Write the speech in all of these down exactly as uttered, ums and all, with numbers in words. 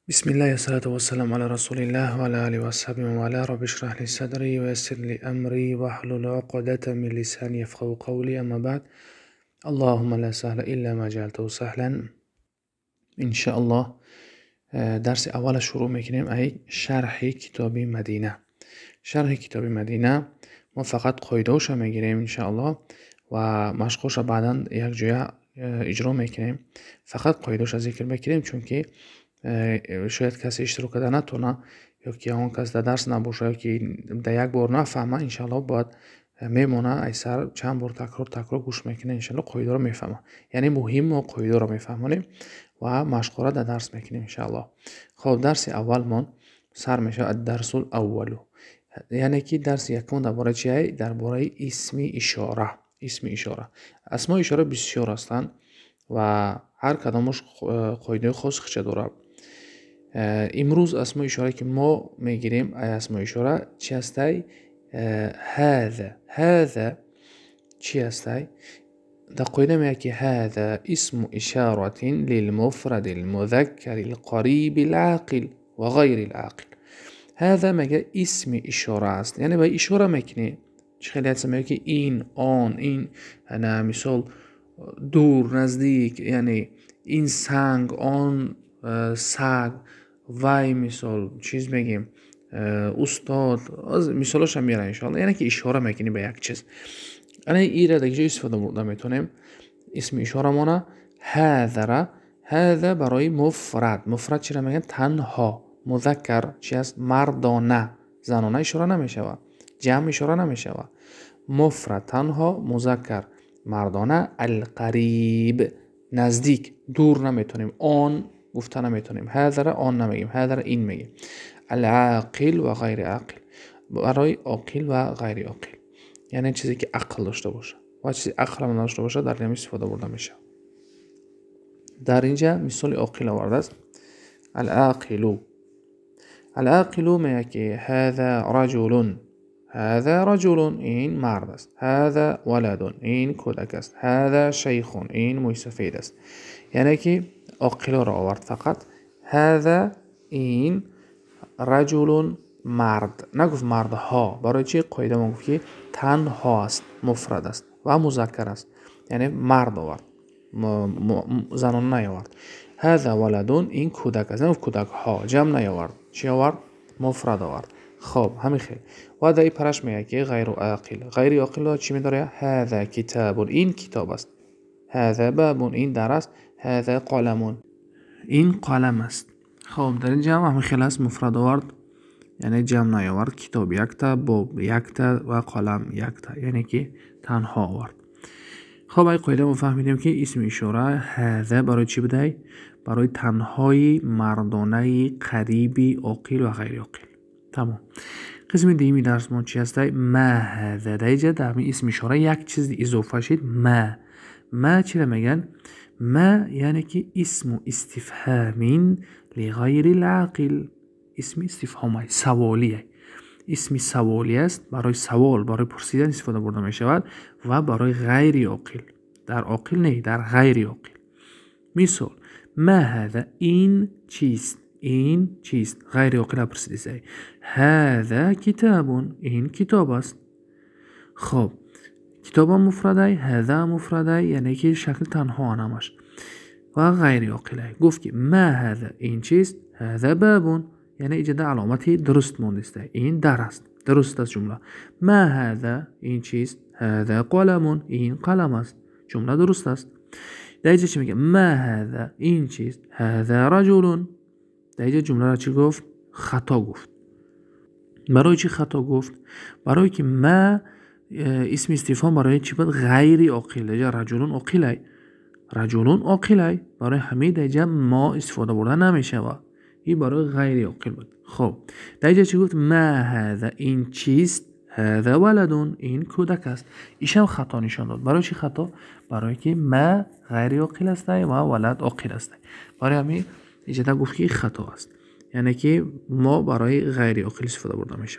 بسم الله والصلاة والسلام على رسول الله وعلى آله وصحبه وعلى رب اشرح لي صدري ويسر لي أمري واحلل عقدة من لساني يفقهوا قولي. أما بعد، اللهم لا سهل إلا ما جعلته سهلا. انشاءالله درس اول شروع میکنیم. ای شرح کتاب مدینه. شرح کتاب مدینه ما فقط قایده‌اش رو میگیریم انشاءالله و مشقش رو بعدا یک جای اجرا میکنیم. فقط قایده‌اش رو ذکر میکنیم چون که شاید کسی اشتراک کرده نتونه یا که اون کس در درس نباشه یا که در یک بار نفهمه، انشاءالله باید میمونه ایسر چند بار تکرار تکرار گوش میکنه، انشاءالله قایده رو میفهمه. یعنی مهم ما قایده رو میفهمونیم و مشق را در درس میکنیم انشاءالله. خب درس اولمون سر میشه الدرس الاول، یعنی که درس یکم درباره چیه؟ درباره اسم اشاره. اسم اشاره اسماء اشاره بسیار هستند و هر کدامش قایده خاص داره. امروز اسماء اشاره که ما میگیریم اسماء اشاره چی هستی؟ هذا. هذا چی هستی؟ در قایده میگه که هذا اسم اشاره للمفرد المذکر القریب العاقل و غیر العاقل. هذا میگه اسم اشاره است، یعنی با اشاره میکنی. خیلی هست میگه که این، آن، این، نه مثال دور، نزدیک، یعنی این سنگ، آن سگ، وای مثال چیز میگیم استاد، از مثالش هم میاره انشاءالله. یعنی که اشاره میکنی به یک چیز. انا این را دیگه استفاده برده میتونیم. اسم اشاره مانه هذا را، هذا برای مفرد. مفرد چی را میگن؟ تنها. مذکر چی است؟ مردانه. زنانه اشاره نمیشه، جمع اشاره نمیشه. مفرد تنها، مذکر مردانه، القریب نزدیک، دور نمیتونیم. آن گفته نمیتونیم. هذا را آن نمیگیم، هذا را این میگیم. العاقل و غیر عاقل برای عاقل و غیر عاقل، یعنی چیزی که عقل داشته باشه و چیزی عقل هم داشته باشه در این استفاده برده میشه. در اینجا مثال عاقل آورده است. العاقل. العاقل میگه که هذا رجل. هذا رجل این مرد است. هذا ولد این کودک است. هذا شیخ این موی سفید است. یعنی که عاقل را آورد فقط. هذا این رجل مرد، نگفت مردها. برای چی؟ قاعده ما گفت که تنها است، مفرد است و مذکر است، یعنی مرد آورد، زنان نیاورد. هذا ولدون این کودک است، نگفت کودک ها، جمع نیاورد. چی آورد؟ مفرد آورد. خب همین خیلی. و در این پرش میگه که غیر عاقل. غیر عاقل چی میداره؟ هذا کتاب این کتاب است. هذا باب این در است. هذا قلم این قلم است. خب در این جمع همین خیلی است، مفرد آورد یعنی جمع نیاورد. کتاب یک تا، باب یک تا و قلم یک تا، یعنی که تنها آورد. خب این قاعده ما فهمیدیم که اسم اشاره هذا برای چی بوده؟ برای تنهای مردانه قریبی عاقل و غیر عاقل. تمام. قسم دیمی درس ما چی هسته؟ ما هذا. در اینجا در همین اسم اشاره یک چیز اضافه شد. ما. ما چی را میگن؟ ما یعنی که اسم استفهام لغیر العاقل. اسم استفهام سوالیه. اسم سوالی است، برای سوال، برای پرسیدن استفاده برده می شود و برای غیر عاقل. در عاقل نه، در غیر عاقل. مثال ما هذا این چیست؟ این چیست؟ غیر عاقل پرسیده. هذا کتاب این کتاب است. خب کتاب مفرده، هذا مفرده، یعنی که شکل تنها نماش و غیر عاقله. گفت که ما هذا این چیست؟ هذا باب، یعنی اینجا علامتی درست مونده است. این در است، درست است جمله. ما هذا این چیست؟ هذا قلم این قلم است. جمله درست است. در اینجا چی میگه؟ ما هذا این چیست؟ هذا رجل. در اینجا جمله را چی گفت؟ خطا گفت. برای چی خطا گفت؟ برای که ما اسم استفهام برای چی بود؟ غیر عاقل. اینجا رجل عاقله، رجل عاقله، برای همه در اینجا ما استفاده برده نمیشه و این برای غیر عاقل بود. خب در اینجا چی گفت؟ ما هذا این چیست؟ هذا ولد این کودک است. ایش هم خطا نشان داد. برای چی خطا؟ برای که ما غیر عاقل است و ولد عاقل است. برای همین اینجا گفت که خطا است، یعنی که ما برای غیر عاقل استفاده برده میشه.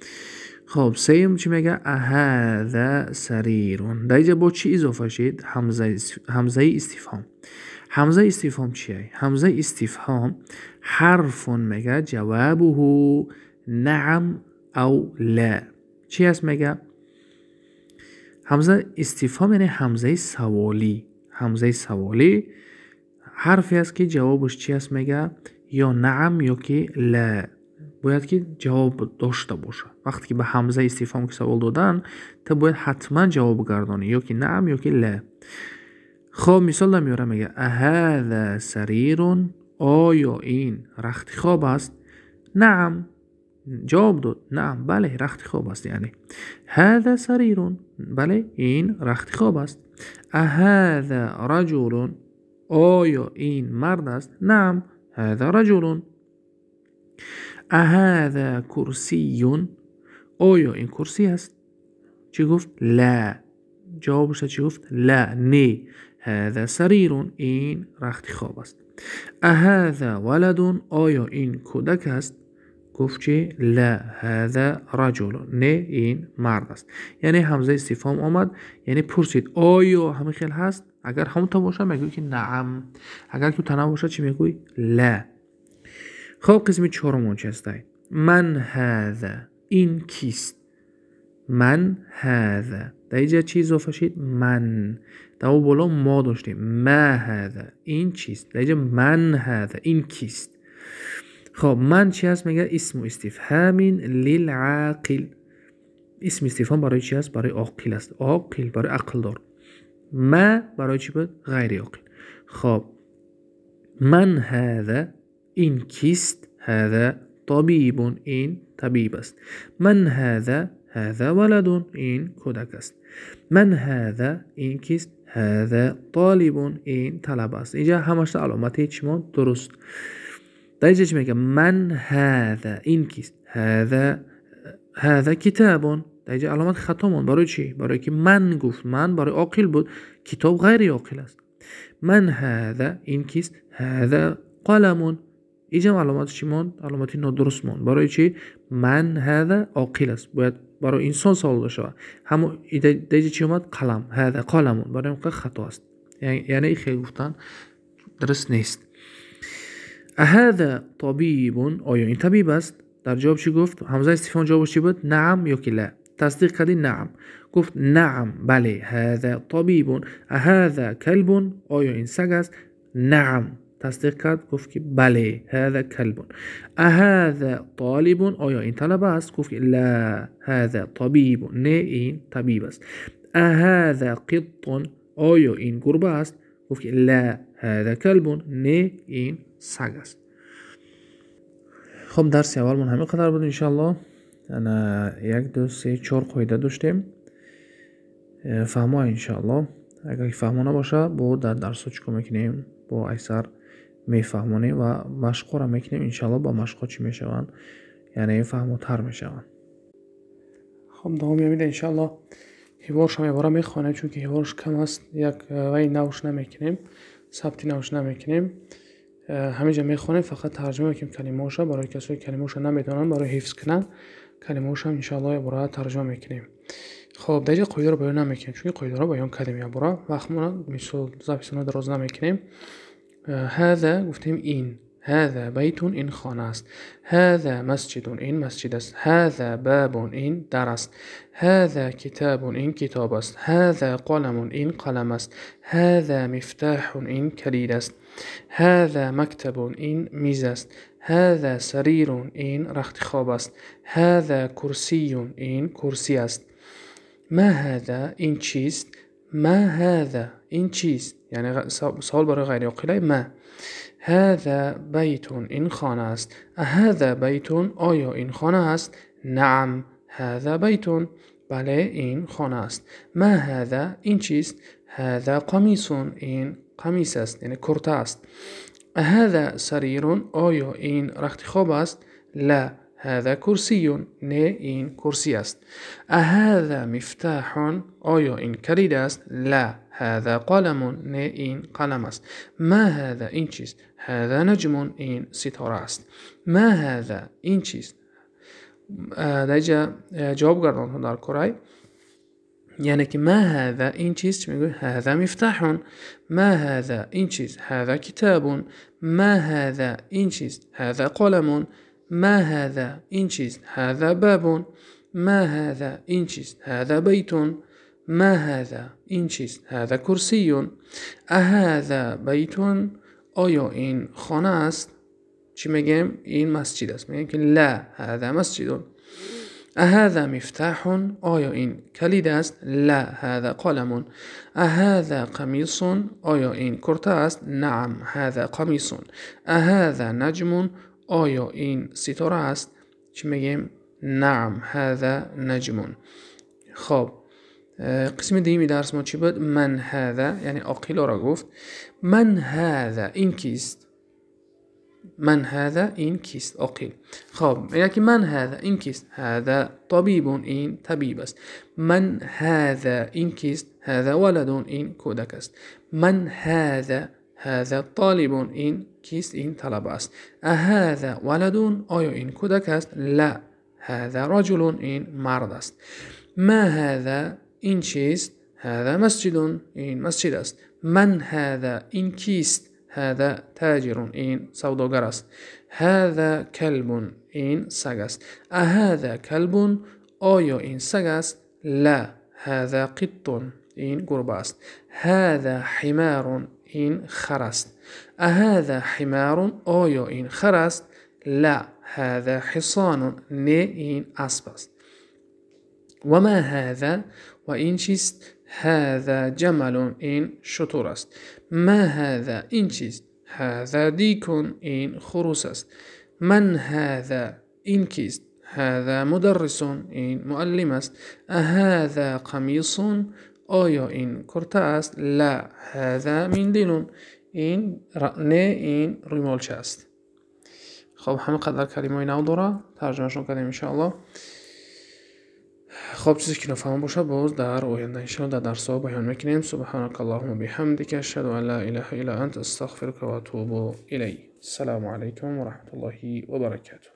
خب سیم چی میگه؟ هذا سریر. در اینجا با چی اضافه شد؟ همزه همزه استفهام. همزه استفهام چیه؟ همزه استفهام حرف میگه جوابه نعم او لا. چی هست میگه؟ همزه استفهام یعنی همزه سوالی. همزه سوالی حرفی است که جوابش چی هست میگه؟ یا نعم یا که لا. باید که جواب داشته باشه. وقتی که به همزه استفهام که سوال دادن تا باید حتما جواب گردانی یا که نعم یا که لا. خب مثال دم میاره میگه اهذا سریر، آیا این رخت خواب است؟ نعم. جواب داد نعم، بله رخت خواب است. یعنی هذا سریر، بله این رخت خواب است. اهذا رجل، آیا این مرد است؟ نعم هذا رجل. اهذا کرسی، آیا این کرسی است؟ چی گفت؟ لا. جوابش چی گفت؟ لا، نه. هذا سریر، این رخت خواب است. اهذا ولد، آیا این کودک است؟ گفت چی؟ لا هذا رجل، نه این مرد است. یعنی همزه استفهام آمد یعنی پرسید آیا همه خیل هست؟ اگر همون تا باشه میگوی که نعم، اگر که تا نباشه چی میگوی؟ لا. خب قسم چهارم چی است؟ من هذا، این کیست؟ من هذا در اینجا چی اضافه شد؟ من. در اون بالا ما داشتیم ما هذا، این چیست؟ در اینجا من هذا، این کیست؟ خب من چی هست؟ میگه اسم استفهام للعاقل. اسم استفهام برای چی هست؟ برای عاقل است. عاقل برای عقل دار. ما برای چی بود؟ غیر عاقل. خب من هذا، این کیست؟ هذا طبیب، این طبیب است. من هذا، هذا ولد، این کودک است. من هذا، این کیست؟ هذا طالب، این طلب است. اینجا همش علامت چیمان درست. در اینجا چی میگه؟ من هذا، این کیست؟ هذا هذا کتاب. در اینجا علامت خطامان برای چی؟ برای که من گفت، من برای عاقل بود، کتاب غیر عاقل است. من هذا، این کیست؟ هذا قلم. اینجا علامت چیمان؟ علامت نادرست مان. برای چی؟ من هذا عاقل است، باید برای انسان سوال بشه. همون دیگه چی اومد؟ قلم. هذا قلم، برای اون خطا است. یعنی یعنی خیلی گفتن درست نیست. هذا طبیب، آیا این طبیب است؟ در جواب چی گفت؟ همزه استفهام جوابش چی بود؟ نعم یا که لا. تصدیق کردی نعم. گفت نعم بله هذا طبیب. هذا کلب، آیا این سگ است؟ نعم. تصدیق کرد گفت که بله هذا کلب. هذا طالب، آیا این طالب است؟ گفت که لا هذا طبیب، نه این طبیب است. هذا قط، آیا این گربه است؟ گفت که لا هذا کلب، نه این سگ است. خب درس اولمون همین قدر بود انشالله. انا یک دو سه چهار قاعده داشتیم فهمو انشالله. اگر فهمو نباشه با در درس چیکار میکنیم؟ با اکثر میفهمونیم و مشق را میکنیم انشالله. با مشق چی میشوند؟ یعنی فهمو تر میشوند. خب دوم میاد انشالله هیوارش هم یه میخوانه چون که هیوارش کم است. یک وی نوش نمیکنیم، ثبتی نوش نمیکنیم، همینجا میخوانیم، فقط ترجمه میکنیم کلمه‌اشو. برای کسایی که کلمه‌اشو نمیدونن برای حفظ کنن کلمه‌اشو انشالله برای ترجمه میکنیم. خب دیگه قاعده رو بیان نمیکنیم چون قاعده رو بیان کلمه برای وقتمون مثال زبیسون دراز نمیکنیم. هذا گفتیم این، هذا بیت، این خانه است. هذا مسجد، این مسجد است. هذا باب، این در است. هذا کتاب، این کتاب است. هذا قلم، این قلم است. هذا مفتاح، این کلید است. هذا مکتب، این میز است. هذا سریر، این رخت خواب است. هذا کرسی، این کرسی است. ما هذا، این چیست؟ ما هذا، این چیست؟ یعنی سوال برای غیر عاقل. ما هذا بیت، این خانه است. هذا بیت، آیا این خانه است؟ نعم هذا بیت، بله این خانه است. ما هذا، این چیست؟ هذا قمیص، این قمیص است یعنی کرته است. هذا سریر، آیا این رخت خواب است؟ لا هذا کرسی، نه این کرسی است. هذا مفتاح، آیا این کلید است؟ لا هذا قلم، نه این قلم است. ما هذا، این چیست؟ هذا نجم، این ستاره است. ما هذا، این چیست؟ در اینجا جواب گردان در کرای یعنی که ما هذا این چیز چی میگوی؟ هذا مفتاح. ما هذا این چیز؟ هذا کتاب. ما هذا این چیز؟ هذا قلم. ما هذا این چیز؟ هذا باب. ما هذا این چیز؟ هذا بیت. ما هذا این چیز؟ هذا کرسی. اهذا بیت؟ آیا این خانه است؟ چی میگم؟ این مسجد است. میگم که لا هذا مسجد. اهذا مفتاح؟ آیا این کلید است؟ لا هذا قلم. اهذا قمیص؟ آیا این کرته است؟ نعم هذا قمیص. اهذا نجم؟ آیا این ستاره است؟ چی میگیم؟ نعم هذا نجم. خب قسم دیمی درس ما چی بود؟ من هذا یعنی عاقل را گفت. من هذا این کیست؟ من هذا این کیست؟ عاقل. خب یکی من هذا این کیست؟ هذا طبیب این طبیب است. من هذا این کیست؟ هذا ولد این کودک است. من هذا هذا طالب این کیست؟ این طلبه است. اهذا ولد؟ آیا این کودک است؟ لا هذا رجل این مرد است. ما هذا این چیست؟ هذا مسجد این مسجد است. من هذا این کیست؟ هذا تاجر این سوداگر است. هذا کلب این سگ است. اهذا کلب؟ آیا این سگ است؟ لا هذا قط این گربه است. هذا حمار این خر است. اهذا حمار؟ آیا این خر است؟ لا هذا حصان نه این اسب است. و ما هذا و این چیست؟ هذا جمل این شتر است. ما هذا این چیست؟ هذا دیک این خروس است. من هذا این کیست؟ هذا مدرس این معلم است. اهذا قمیص؟ آیا این کرته است؟ لا هذا مندیل این نه این ریمالچه است. خب همه قدر کلمه نو داره ترجمهشون کردیم انشاءالله. خب چیزی که نفهم باشه باز در آینده انشاءالله در درس ها بیان میکنیم. سبحانك اللهم بحمدك اشهد ان لا اله الا انت استغفرك و اتوب الی. السلام علیکم و رحمت الله و برکاته.